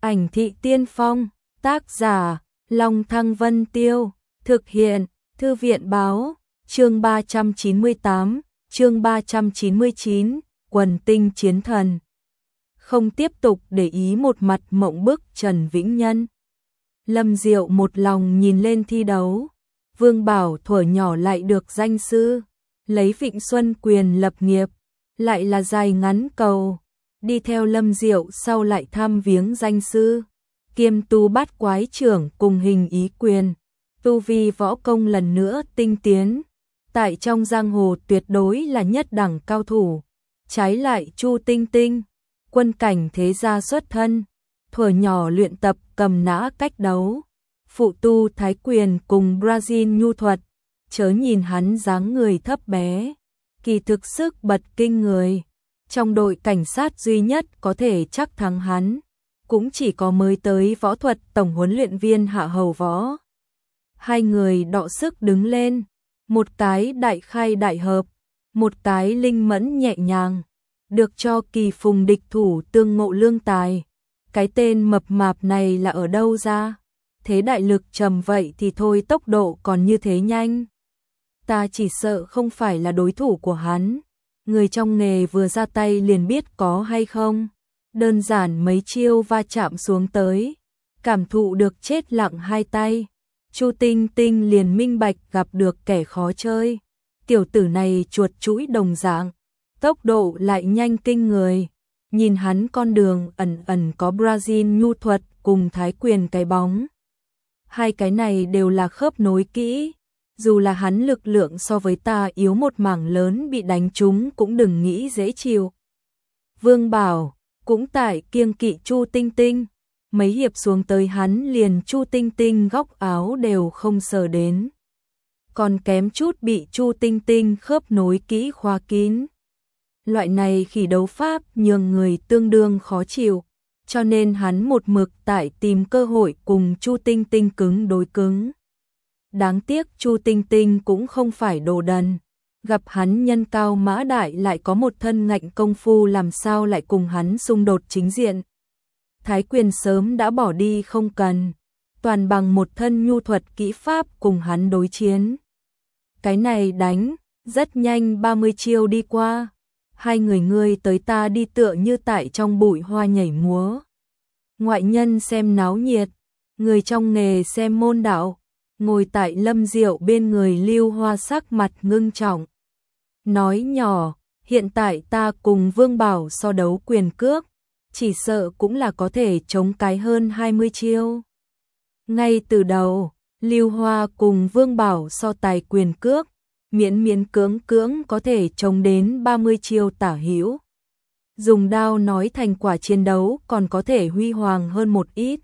Ảnh thị tiên phong, tác giả, Long Thăng Vân Tiêu, thực hiện, Thư viện báo, chương 398, chương 399, quần tinh chiến thần. Không tiếp tục để ý một mặt mộng bức Trần Vĩnh Nhân. Lâm Diệu một lòng nhìn lên thi đấu. Vương Bảo thuở nhỏ lại được danh sư, lấy Vịnh Xuân Quyền lập nghiệp, lại là dài ngắn cầu. Đi theo Lâm Diệu sau lại thăm viếng danh sư, kiêm tu bát quái trưởng cùng hình ý quyền. Tu vi võ công lần nữa tinh tiến, tại trong giang hồ tuyệt đối là nhất đẳng cao thủ. Trái lại Chu Tinh Tinh, quân cảnh thế gia xuất thân, thuở nhỏ luyện tập cầm nã cách đấu, phụ tu thái quyền cùng Brazil nhu thuật. Chớ nhìn hắn dáng người thấp bé, kỳ thực sức bật kinh người. Trong đội cảnh sát duy nhất có thể chắc thắng hắn, cũng chỉ có mới tới võ thuật tổng huấn luyện viên Hạ Hầu Võ. Hai người đọ sức đứng lên, một cái đại khai đại hợp, một cái linh mẫn nhẹ nhàng, được cho kỳ phùng địch thủ tương ngộ lương tài. Cái tên mập mạp này là ở đâu ra? Thế đại lực trầm vậy thì thôi, tốc độ còn như thế nhanh. Ta chỉ sợ không phải là đối thủ của hắn. Người trong nghề vừa ra tay liền biết có hay không. Đơn giản mấy chiêu va chạm xuống tới, cảm thụ được chết lặng hai tay. Chu Tinh Tinh liền minh bạch gặp được kẻ khó chơi. Tiểu tử này chuột chũi đồng dạng, tốc độ lại nhanh kinh người. Nhìn hắn con đường ẩn ẩn có Brazil nhu thuật cùng thái quyền cái bóng. Hai cái này đều là khớp nối kỹ. Dù là hắn lực lượng so với ta yếu một mảng lớn, bị đánh trúng cũng đừng nghĩ dễ chịu. Vương Bảo cũng tại kiêng kỵ Chu Tinh Tinh. Mấy hiệp xuống tới hắn liền Chu Tinh Tinh góc áo đều không sờ đến. Còn kém chút bị Chu Tinh Tinh khớp nối kỹ khóa kín. Loại này khỉ đấu pháp nhường người tương đương khó chịu, cho nên hắn một mực tại tìm cơ hội cùng Chu Tinh Tinh cứng đối cứng. Đáng tiếc Chu Tinh Tinh cũng không phải đồ đần, gặp hắn nhân cao mã đại lại có một thân ngạnh công phu, làm sao lại cùng hắn xung đột chính diện. Thái quyền sớm đã bỏ đi không cần, toàn bằng một thân nhu thuật kỹ pháp cùng hắn đối chiến. Cái này đánh, rất nhanh 30 chiêu đi qua, hai người ngươi tới ta đi tựa như tại trong bụi hoa nhảy múa. Ngoại nhân xem náo nhiệt, người trong nghề xem môn đạo. Ngồi tại Lâm Diệu bên người Lưu Hoa sắc mặt ngưng trọng. Nói nhỏ, hiện tại ta cùng Vương Bảo so đấu quyền cước, chỉ sợ cũng là có thể chống cái hơn 20 chiêu. Ngay từ đầu, Lưu Hoa cùng Vương Bảo so tài quyền cước, miễn miễn cưỡng cưỡng có thể chống đến 30 chiêu tả hữu. Dùng đao nói thành quả chiến đấu còn có thể huy hoàng hơn một ít.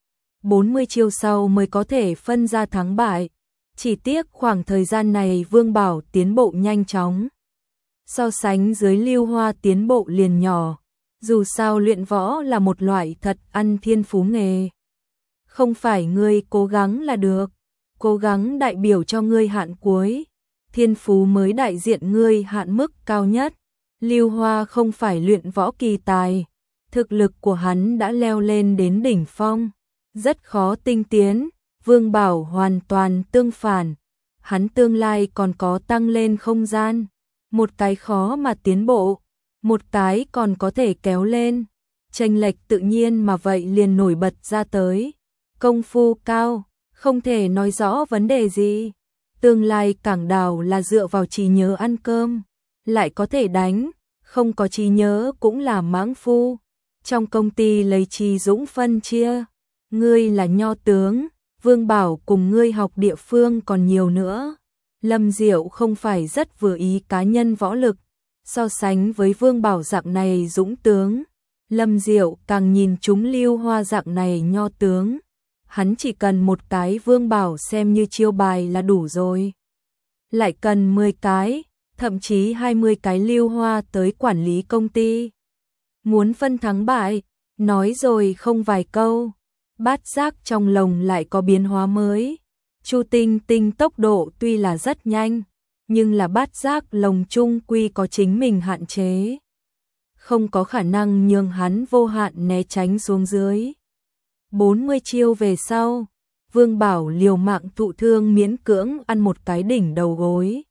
40 chiêu sau mới có thể phân ra thắng bại. Chỉ tiếc khoảng thời gian này Vương Bảo tiến bộ nhanh chóng. So sánh dưới Lưu Hoa tiến bộ liền nhỏ. Dù sao luyện võ là một loại thật ăn thiên phú nghề. Không phải ngươi cố gắng là được. Cố gắng đại biểu cho ngươi hạn cuối. Thiên phú mới đại diện ngươi hạn mức cao nhất. Lưu Hoa không phải luyện võ kỳ tài. Thực lực của hắn đã leo lên đến đỉnh phong. Rất khó tinh tiến, Vương Bảo hoàn toàn tương phản. Hắn tương lai còn có tăng lên không gian. Một cái khó mà tiến bộ, một cái còn có thể kéo lên. Chênh lệch tự nhiên mà vậy liền nổi bật ra tới. Công phu cao, không thể nói rõ vấn đề gì. Tương lai cảng đào là dựa vào trí nhớ ăn cơm. Lại có thể đánh, không có trí nhớ cũng là mãng phu. Trong công ty lấy trí dũng phân chia. Ngươi là nho tướng, Vương Bảo cùng ngươi học địa phương còn nhiều nữa. Lâm Diệu không phải rất vừa ý cá nhân võ lực, so sánh với Vương Bảo dạng này dũng tướng. Lâm Diệu càng nhìn chúng Lưu Hoa dạng này nho tướng. Hắn chỉ cần một cái Vương Bảo xem như chiêu bài là đủ rồi. Lại cần 10 cái, thậm chí 20 cái Lưu Hoa tới quản lý công ty. Muốn phân thắng bại, nói rồi không vài câu. Bát giác trong lồng lại có biến hóa mới. Chu Tinh Tinh tốc độ tuy là rất nhanh, nhưng là bát giác lồng chung quy có chính mình hạn chế. Không có khả năng nhường hắn vô hạn né tránh xuống dưới. 40 chiêu về sau, Vương Bảo liều mạng thụ thương miễn cưỡng ăn một cái đỉnh đầu gối.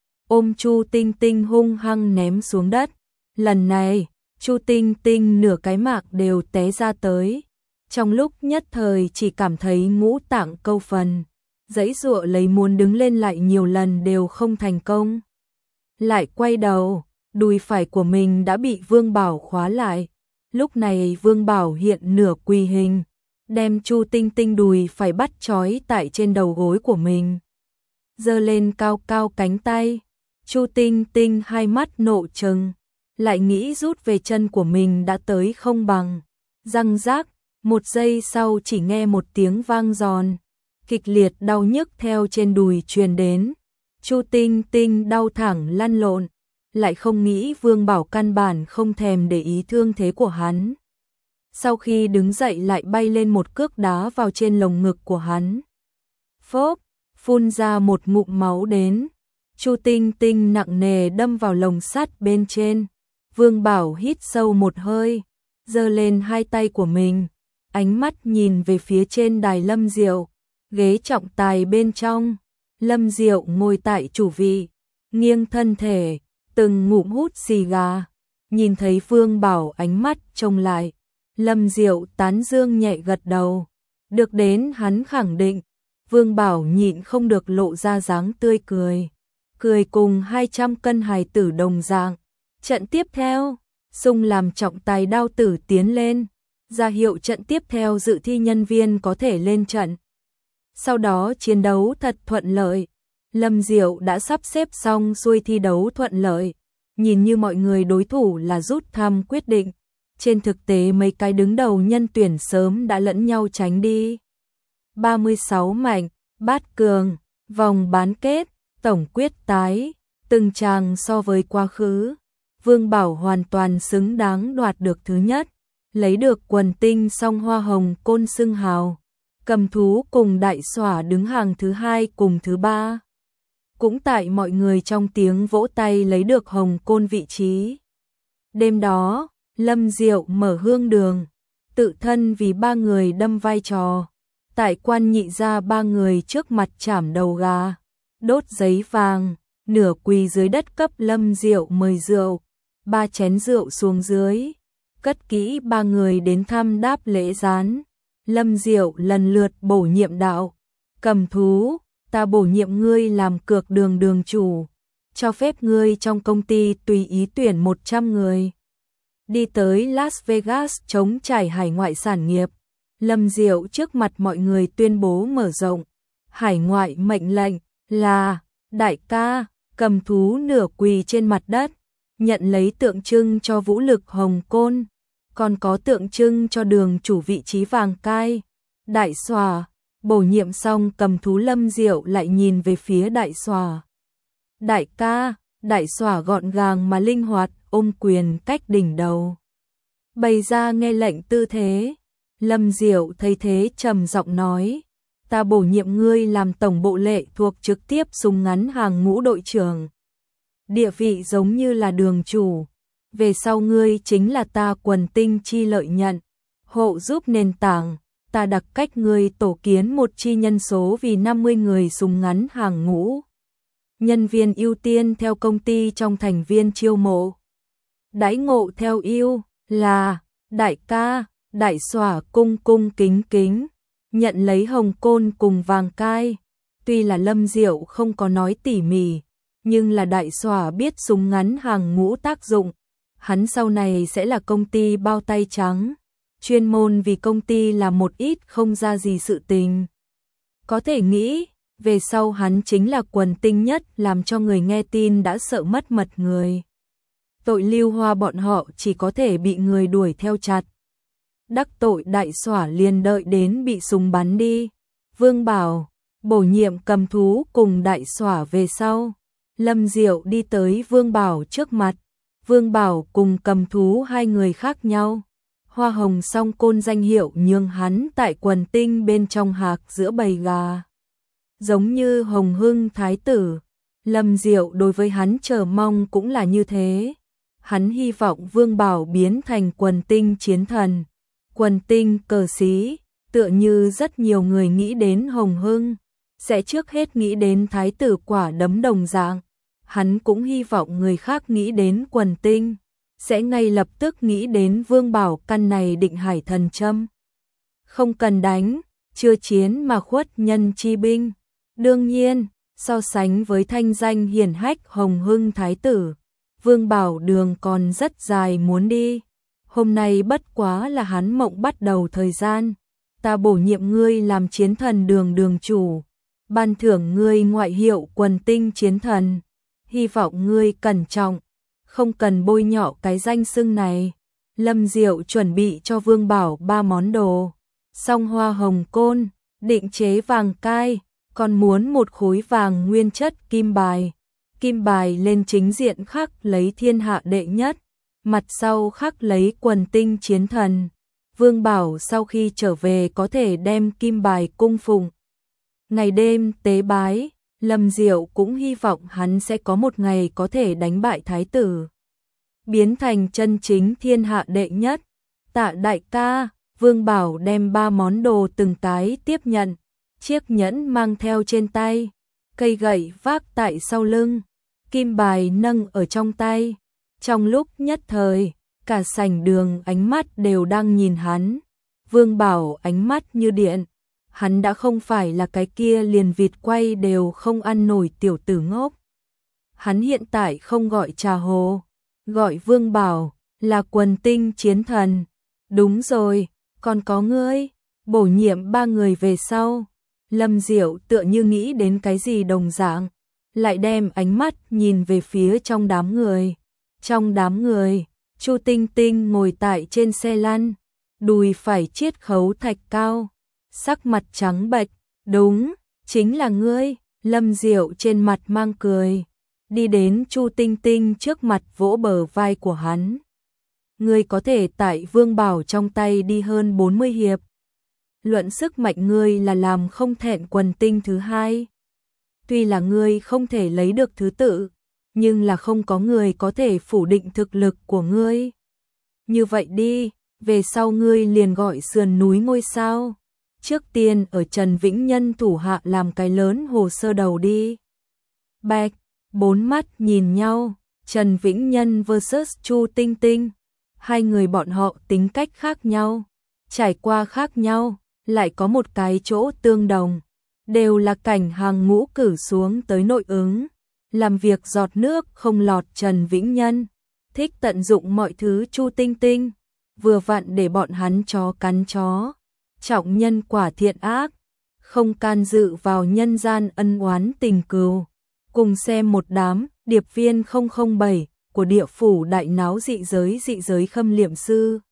Ôm Chu Tinh Tinh hung hăng ném xuống đất. Lần này, Chu Tinh Tinh nửa cái mạc đều té ra tới. Trong lúc nhất thời chỉ cảm thấy ngũ tạng câu phần. Giãy giụa lấy muốn đứng lên lại nhiều lần đều không thành công. Lại quay đầu, đùi phải của mình đã bị Vương Bảo khóa lại. Lúc này Vương Bảo hiện nửa quỳ hình, đem Chu Tinh Tinh đùi phải bắt trói tại trên đầu gối của mình. Giơ lên cao cao cánh tay, Chu Tinh Tinh hai mắt nộ trừng, lại nghĩ rút về chân của mình đã tới không bằng. Răng rác, một giây sau chỉ nghe một tiếng vang giòn, kịch liệt đau nhức theo trên đùi truyền đến. Chu Tinh Tinh đau thẳng lăn lộn, lại không nghĩ Vương Bảo căn bản không thèm để ý thương thế của hắn. Sau khi đứng dậy lại bay lên một cước đá vào trên lồng ngực của hắn. Phốp, phun ra một ngụm máu đến. Chu Tinh Tinh nặng nề đâm vào lồng sắt bên trên. Vương Bảo hít sâu một hơi, giơ lên hai tay của mình, ánh mắt nhìn về phía trên đài Lâm Diệu, ghế trọng tài bên trong. Lâm Diệu ngồi tại chủ vị, nghiêng thân thể, từng ngụm hút xì gà. Nhìn thấy Vương Bảo ánh mắt trông lại, Lâm Diệu tán dương nhẹ gật đầu. Được đến hắn khẳng định, Vương Bảo nhịn không được lộ ra dáng tươi cười. Cười cùng 200 cân hài tử đồng dạng. Trận tiếp theo, Sung làm trọng tài đao tử tiến lên, ra hiệu trận tiếp theo dự thi nhân viên có thể lên trận. Sau đó chiến đấu thật thuận lợi. Lâm Diệu đã sắp xếp xong xuôi thi đấu thuận lợi. Nhìn như mọi người đối thủ là rút thăm quyết định. Trên thực tế mấy cái đứng đầu nhân tuyển sớm đã lẫn nhau tránh đi. 36 mảnh, bát cường, vòng bán kết, tổng quyết tái, từng tràng so với quá khứ. Vương Bảo hoàn toàn xứng đáng đoạt được thứ nhất, lấy được quần tinh song hoa hồng côn xưng hào. Cầm thú cùng Đại Xỏa đứng hàng thứ hai cùng thứ ba. Cũng tại mọi người trong tiếng vỗ tay lấy được hồng côn vị trí. Đêm đó, Lâm Diệu mở hương đường, tự thân vì ba người đâm vai trò. Tại quan nhị gia ba người trước mặt chảm đầu gà, đốt giấy vàng, nửa quỳ dưới đất cấp Lâm Diệu mời rượu, 3 chén rượu xuống dưới, cất kỹ ba người đến thăm đáp lễ gián. Lâm Diệu lần lượt bổ nhiệm đạo, Cầm thú, ta bổ nhiệm ngươi làm cược đường đường chủ, cho phép ngươi trong công ty tùy ý tuyển 100 người. Đi tới Las Vegas chống trải hải ngoại sản nghiệp. Lâm Diệu trước mặt mọi người tuyên bố mở rộng. Hải ngoại mệnh lệnh là đại ca. Cầm thú nửa quỳ trên mặt đất, nhận lấy tượng trưng cho vũ lực hồng côn, còn có tượng trưng cho đường chủ vị trí vàng cai. Đại Xòa, bổ nhiệm xong Cầm thú Lâm Diệu lại nhìn về phía Đại Xòa. Đại ca. Đại Xòa gọn gàng mà linh hoạt ôm quyền cách đỉnh đầu, bày ra nghe lệnh tư thế. Lâm Diệu thấy thế trầm giọng nói, ta bổ nhiệm ngươi làm tổng bộ lệ thuộc trực tiếp súng ngắn hàng ngũ đội trưởng. Địa vị giống như là đường chủ. Về sau ngươi chính là ta quần tinh chi lợi nhận, hộ giúp nền tảng. Ta đặc cách ngươi tổ kiến một chi nhân số vì 50 người súng ngắn hàng ngũ. Nhân viên ưu tiên theo công ty trong thành viên chiêu mộ. Đãi ngộ theo ưu là đại ca. Đại Xòa cung cung kính kính nhận lấy hồng côn cùng vàng cai. Tuy là Lâm Diệu không có nói tỉ mỉ, nhưng là Đại Xòa biết súng ngắn hàng ngũ tác dụng. Hắn sau này sẽ là công ty bao tay trắng, chuyên môn vì công ty làm một ít không ra gì sự tình. Có thể nghĩ, về sau hắn chính là quần tinh nhất, làm cho người nghe tin đã sợ mất mật người. Tội Lưu Hoa bọn họ chỉ có thể bị người đuổi theo chặt. Đắc tội Đại Xỏa liền đợi đến bị súng bắn đi. Vương Bảo bổ nhiệm Cầm thú cùng Đại Xỏa về sau. Lâm Diệu đi tới Vương Bảo trước mặt. Vương Bảo cùng Cầm thú hai người khác nhau. Hoa hồng song côn danh hiệu nhường hắn tại quần tinh bên trong hạc giữa bầy gà. Giống như Hồng Hưng Thái tử, Lâm Diệu đối với hắn chờ mong cũng là như thế. Hắn hy vọng Vương Bảo biến thành quần tinh chiến thần, quần tinh cờ sĩ, tựa như rất nhiều người nghĩ đến Hồng Hưng, sẽ trước hết nghĩ đến thái tử Quả Đấm đồng dạng. Hắn cũng hy vọng người khác nghĩ đến Quần Tinh, sẽ ngay lập tức nghĩ đến Vương Bảo căn này Định Hải thần châm. Không cần đánh, chưa chiến mà khuất nhân chi binh. Đương nhiên, so sánh với thanh danh hiển hách Hồng Hưng thái tử, Vương Bảo đường còn rất dài muốn đi. Hôm nay bất quá là hắn mộng bắt đầu thời gian. Ta bổ nhiệm ngươi làm chiến thần đường đường chủ, ban thưởng ngươi ngoại hiệu Quần Tinh chiến thần. Hy vọng ngươi cẩn trọng, không cần bôi nhọ cái danh xưng này. Lâm Diệu chuẩn bị cho Vương Bảo 3 món đồ. Song hoa hồng côn, định chế vàng cai, còn muốn một khối vàng nguyên chất kim bài. Kim bài lên chính diện khắc lấy thiên hạ đệ nhất, mặt sau khắc lấy Quần Tinh chiến thần. Vương Bảo sau khi trở về có thể đem kim bài cung phụng. Ngày đêm tế bái, Lâm Diệu cũng hy vọng hắn sẽ có một ngày có thể đánh bại thái tử, biến thành chân chính thiên hạ đệ nhất. Tạ đại ca, Vương Bảo đem 3 món đồ từng cái tiếp nhận, chiếc nhẫn mang theo trên tay, cây gậy vác tại sau lưng, kim bài nâng ở trong tay. Trong lúc nhất thời, cả sảnh đường ánh mắt đều đang nhìn hắn. Vương Bảo ánh mắt như điện, hắn đã không phải là cái kia liền vịt quay đều không ăn nổi tiểu tử ngốc. Hắn hiện tại không gọi Trà Hồ, gọi Vương Bảo là Quần Tinh chiến thần. Đúng rồi, còn có ngươi, bổ nhiệm 3 người về sau. Lâm Diệu tựa như nghĩ đến cái gì đồng dạng, lại đem ánh mắt nhìn về phía trong đám người. Trong đám người, Chu Tinh Tinh ngồi tại trên xe lăn, đùi phải chiết khấu thạch cao, sắc mặt trắng bệch. Đúng, chính là ngươi. Lâm Diệu trên mặt mang cười, đi đến Chu Tinh Tinh trước mặt vỗ bờ vai của hắn. Ngươi có thể tại Vương Bảo trong tay đi hơn 40 hiệp. Luận sức mạnh ngươi là làm không thẹn Quần Tinh thứ 2. Tuy là ngươi không thể lấy được thứ tự, nhưng là không có người có thể phủ định thực lực của ngươi. Như vậy đi, về sau ngươi liền gọi sườn núi ngôi sao. Trước tiên ở Trần Vĩnh Nhân thủ hạ làm cái lớn hồ sơ đầu đi. Bạch, 4 mắt nhìn nhau, Trần Vĩnh Nhân vs Chu Tinh Tinh. Hai người bọn họ tính cách khác nhau, trải qua khác nhau, lại có một cái chỗ tương đồng. Đều là cảnh hàng ngũ cử xuống tới nội ứng, làm việc giọt nước không lọt. Trần Vĩnh Nhân thích tận dụng mọi thứ. Chu Tinh Tinh vừa vặn để bọn hắn chó cắn chó, trọng nhân quả thiện ác, không can dự vào nhân gian ân oán tình cừu. Cùng xem một đám điệp viên 007 của địa phủ đại náo dị giới khâm liệm sư.